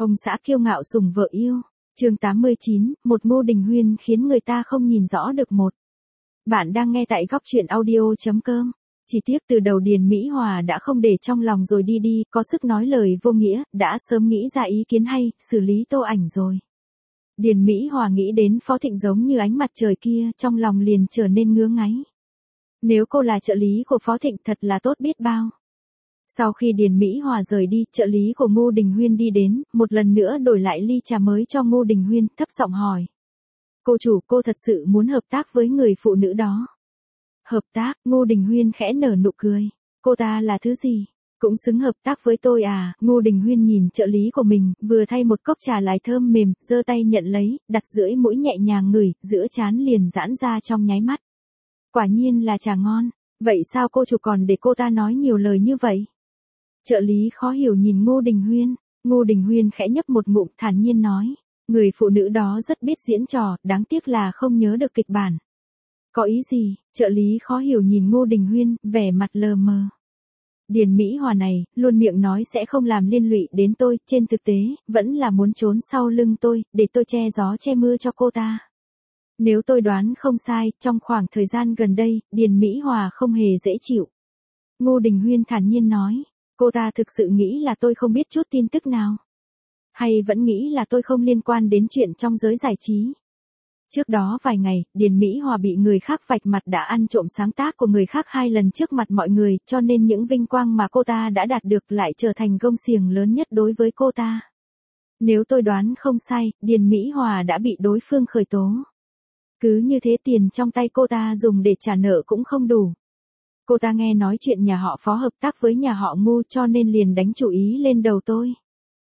Ông xã kiêu ngạo sủng vợ yêu. Chương 89, một Ngô Đình Huyên khiến người ta không nhìn rõ được một. Bạn đang nghe tại góc truyện audio.com. Chỉ tiếc từ đầu Điền Mỹ Hòa đã không để trong lòng rồi đi, có sức nói lời vô nghĩa, đã sớm nghĩ ra ý kiến hay, xử lý Tô Ảnh rồi. Điền Mỹ Hòa nghĩ đến Phó Thịnh giống như ánh mặt trời kia, trong lòng liền trở nên ngứa ngáy. Nếu cô là trợ lý của Phó Thịnh thật là tốt biết bao. Sau khi Điền Mỹ Hòa rời đi, trợ lý của Ngô Đình Huyên đi đến, một lần nữa đổi lại ly trà mới cho Ngô Đình Huyên, thấp giọng hỏi. Cô chủ, cô thật sự muốn hợp tác với người phụ nữ đó. Hợp tác, Ngô Đình Huyên khẽ nở nụ cười. Cô ta là thứ gì? Cũng xứng hợp tác với tôi à? Ngô Đình Huyên nhìn trợ lý của mình, vừa thay một cốc trà lại thơm mềm, giơ tay nhận lấy, đặt dưới mũi nhẹ nhàng ngửi, giữa trán liền giãn ra trong nháy mắt. Quả nhiên là trà ngon. Vậy sao cô chủ còn để cô ta nói nhiều lời như vậy? Trợ lý khó hiểu nhìn Ngô Đình Huyên. Ngô Đình Huyên khẽ nhấp một ngụm, thản nhiên nói. Người phụ nữ đó rất biết diễn trò, đáng tiếc là không nhớ được kịch bản. Có ý gì? Trợ lý khó hiểu nhìn Ngô Đình Huyên, vẻ mặt lờ mờ. Điền Mỹ Hòa này, luôn miệng nói sẽ không làm liên lụy đến tôi, trên thực tế, vẫn là muốn trốn sau lưng tôi, để tôi che gió che mưa cho cô ta. Nếu tôi đoán không sai, trong khoảng thời gian gần đây, Điền Mỹ Hòa không hề dễ chịu. Ngô Đình Huyên thản nhiên nói. Cô ta thực sự nghĩ là tôi không biết chút tin tức nào? Hay vẫn nghĩ là tôi không liên quan đến chuyện trong giới giải trí? Trước đó vài ngày, Điền Mỹ Hòa bị người khác vạch mặt đã ăn trộm sáng tác của người khác 2 lần trước mặt mọi người, cho nên những vinh quang mà cô ta đã đạt được lại trở thành gông xiềng lớn nhất đối với cô ta. Nếu tôi đoán không sai, Điền Mỹ Hòa đã bị đối phương khởi tố. Cứ như thế tiền trong tay cô ta dùng để trả nợ cũng không đủ. Cô ta nghe nói chuyện nhà họ Phó hợp tác với nhà họ Ngô cho nên liền đánh chủ ý lên đầu tôi.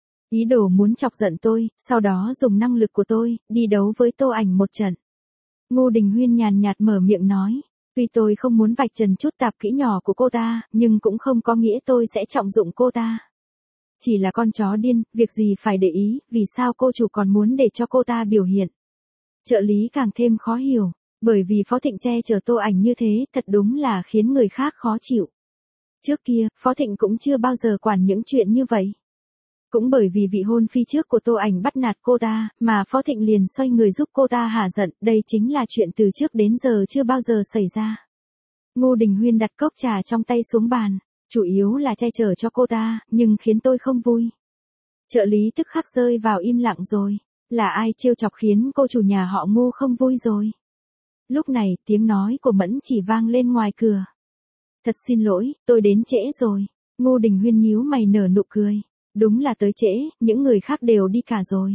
Ý đồ muốn chọc giận tôi, sau đó dùng năng lực của tôi, đi đấu với Tô Ảnh một trận. Ngô Đình Huyên nhàn nhạt mở miệng nói. Tuy tôi không muốn vạch trần chút tạp kỹ nhỏ của cô ta, nhưng cũng không có nghĩa tôi sẽ trọng dụng cô ta. Chỉ là con chó điên, việc gì phải để ý, vì sao cô chủ còn muốn để cho cô ta biểu hiện. Trợ lý càng thêm khó hiểu. Bởi vì Phó Thịnh che chở Tô Ảnh như thế, thật đúng là khiến người khác khó chịu. Trước kia, Phó Thịnh cũng chưa bao giờ quản những chuyện như vậy. Cũng bởi vì vị hôn phi trước của Tô Ảnh bắt nạt cô ta, mà Phó Thịnh liền xoay người giúp cô ta hả giận, đây chính là chuyện từ trước đến giờ chưa bao giờ xảy ra. Ngô Đình Huyên đặt cốc trà trong tay xuống bàn, chủ yếu là che chở cho cô ta, nhưng khiến tôi không vui. Trợ lý tức khắc rơi vào im lặng rồi, là ai trêu chọc khiến cô chủ nhà họ Ngô không vui rồi? Lúc này, tiếng nói của Mẫn Chỉ vang lên ngoài cửa. Thật xin lỗi, tôi đến trễ rồi. Ngô Đình Huyên nhíu mày nở nụ cười. Đúng là tới trễ, những người khác đều đi cả rồi.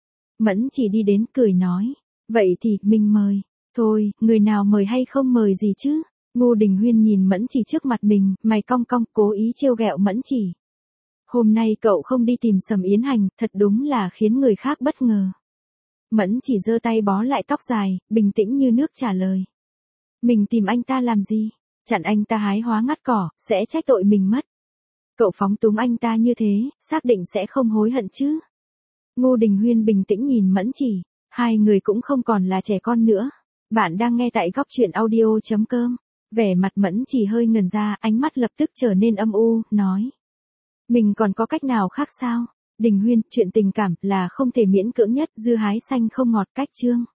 Mẫn Chỉ đi đến cười nói. Vậy thì, mình mời. Thôi, người nào mời hay không mời gì chứ? Ngô Đình Huyên nhìn Mẫn Chỉ trước mặt mình, mày cong cong, cố ý trêu ghẹo Mẫn Chỉ. Hôm nay cậu không đi tìm Sầm Yến Hành, thật đúng là khiến người khác bất ngờ. Mẫn Chỉ giơ tay bó lại tóc dài, bình tĩnh như nước trả lời. Mình tìm anh ta làm gì? Chặn anh ta hái hóa ngắt cỏ, sẽ trách tội mình mất. Cậu phóng túng anh ta như thế, xác định sẽ không hối hận chứ? Ngô Đình Huyên bình tĩnh nhìn Mẫn Chỉ, hai người cũng không còn là trẻ con nữa. Bạn đang nghe tại góc truyện audio.com. Vẻ mặt Mẫn Chỉ hơi ngần ra, ánh mắt lập tức trở nên âm u, nói. Mình còn có cách nào khác sao? Đình Huyên, chuyện tình cảm là không thể miễn cưỡng nhất, dưa hái xanh không ngọt cách chương.